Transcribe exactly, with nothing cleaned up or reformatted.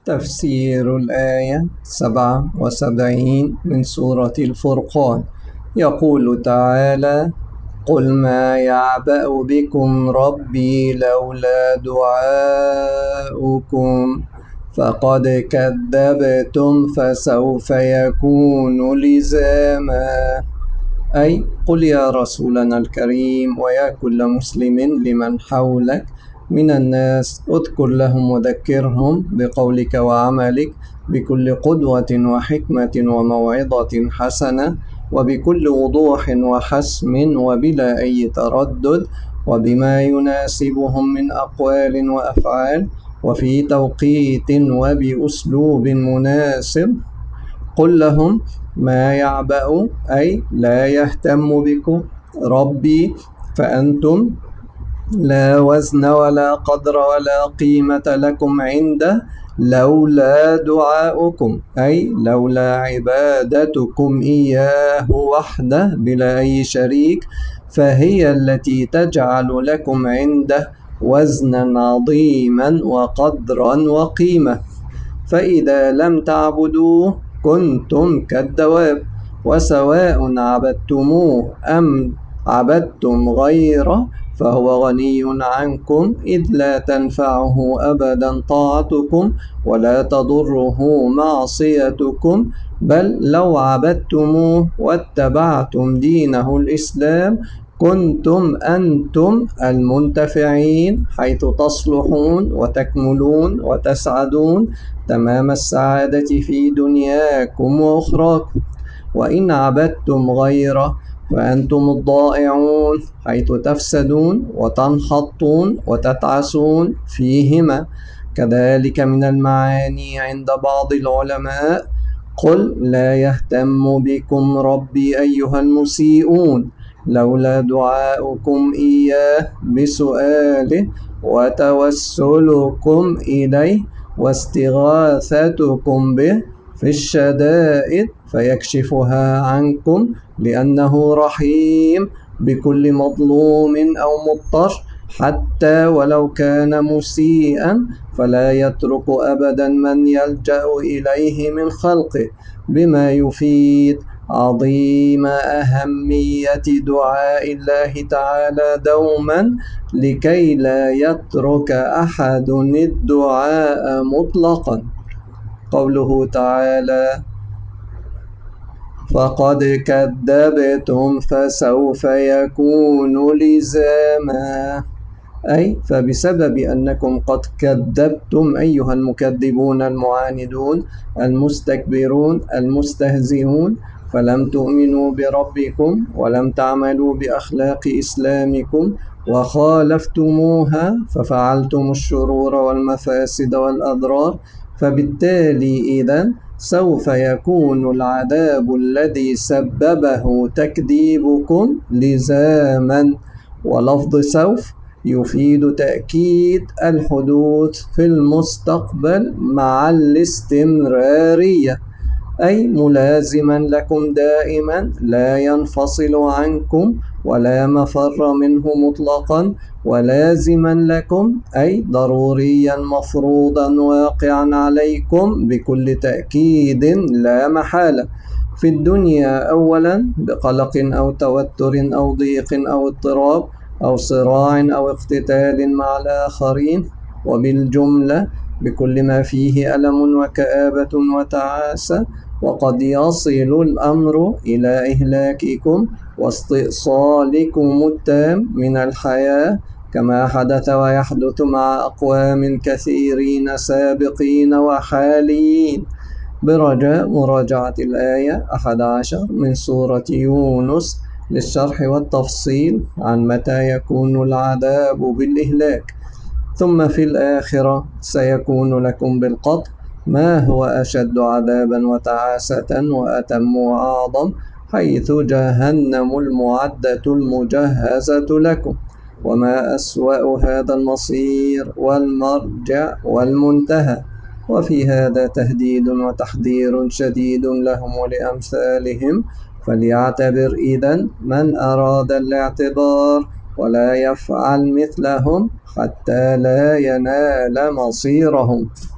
تفسير الآية سبعة وسبعين من سورة الفرقان. يقول تعالى: قل ما يعبأ بكم ربي لولا دعاؤكم فقد كذبتم فسوف يكون لزاما. أي قل يا رسولنا الكريم ويا كل مسلم لمن حولك من الناس، اذكر لهم وذكرهم بقولك وعملك بكل قدوة وحكمة وموعظة حسنة، وبكل وضوح وحسم وبلا أي تردد، وبما يناسبهم من أقوال وأفعال، وفي توقيت وبأسلوب مناسب. قل لهم ما يعبأ أي لا يهتم بكم ربي، فأنتم لا وزن ولا قدر ولا قيمة لكم عنده لولا دعاؤكم، أي لولا عبادتكم إياه وحده بلا أي شريك، فهي التي تجعل لكم عنده وزنا عظيما وقدرا وقيمة. فإذا لم تعبدوه كنتم كالدواب، وسواء عبدتموه أم عبدتم غيره فهو غني عنكم، إذ لا تنفعه أبدا طاعتكم ولا تضره معصيتكم، بل لو عبدتموه واتبعتم دينه الإسلام كنتم أنتم المنتفعين، حيث تصلحون وتكملون وتسعدون تمام السعادة في دنياكم وأخراكم. وإن عبدتم غيره فأنتم الضائعون، حيث تفسدون وتنحطون وتتعسون فيهما. كذلك من المعاني عند بعض العلماء: قل لا يهتم بكم ربي أيها المسيئون لولا دعاؤكم إياه بسؤاله وتوسلكم إليه واستغاثتكم به في الشدائد فيكشفها عنكم، لأنه رحيم بكل مظلوم أو مضطر، حتى ولو كان مسيئا فلا يترك أبدا من يلجأ إليه من خلقه، بما يفيد عظيم أهمية دعاء الله تعالى دوما، لكي لا يترك أحد الدعاء مطلقا. قوله تعالى: فقد كذبتم فسوف يكون لزاما، أي فبسبب أنكم قد كذبتم أيها المكذبون المعاندون المستكبرون المستهزئون، فلم تؤمنوا بربكم ولم تعملوا بأخلاق إسلامكم وخالفتموها، ففعلتم الشرور والمفاسد والأضرار، فبالتالي إذن سوف يكون العذاب الذي سببه تكذيبكم لزاما. ولفظ سوف يفيد تأكيد الحدوث في المستقبل مع الاستمرارية، أي ملازما لكم دائما لا ينفصل عنكم ولا مفر منه مطلقا، ولازما لكم أي ضروريا مفروضا واقعا عليكم بكل تأكيد لا محالة، في الدنيا أولا بقلق أو توتر أو ضيق أو اضطراب أو صراع أو اقتتال مع الآخرين، وبالجملة بكل ما فيه ألم وكآبة وتعاسة، وقد يصل الأمر إلى إهلاككم واستئصالكم التام من الحياة، كما حدث ويحدث مع أقوام كثيرين سابقين وحاليين. برجاء مراجعة الآية أحد عشر من سورة يونس للشرح والتفصيل عن متى يكون العذاب بالإهلاك. ثم في الآخرة سيكون لكم بالقطع ما هو أشد عذابا وتعاسة وأتم وأعظم، حيث جهنم المعدة المجهزة لكم، وما أسوأ هذا المصير والمرجع والمنتهى. وفي هذا تهديد وتحذير شديد لهم ولأمثالهم، فليعتبر إذن من أراد الاعتبار ولا يفعل مثلهم حتى لا ينال مصيرهم.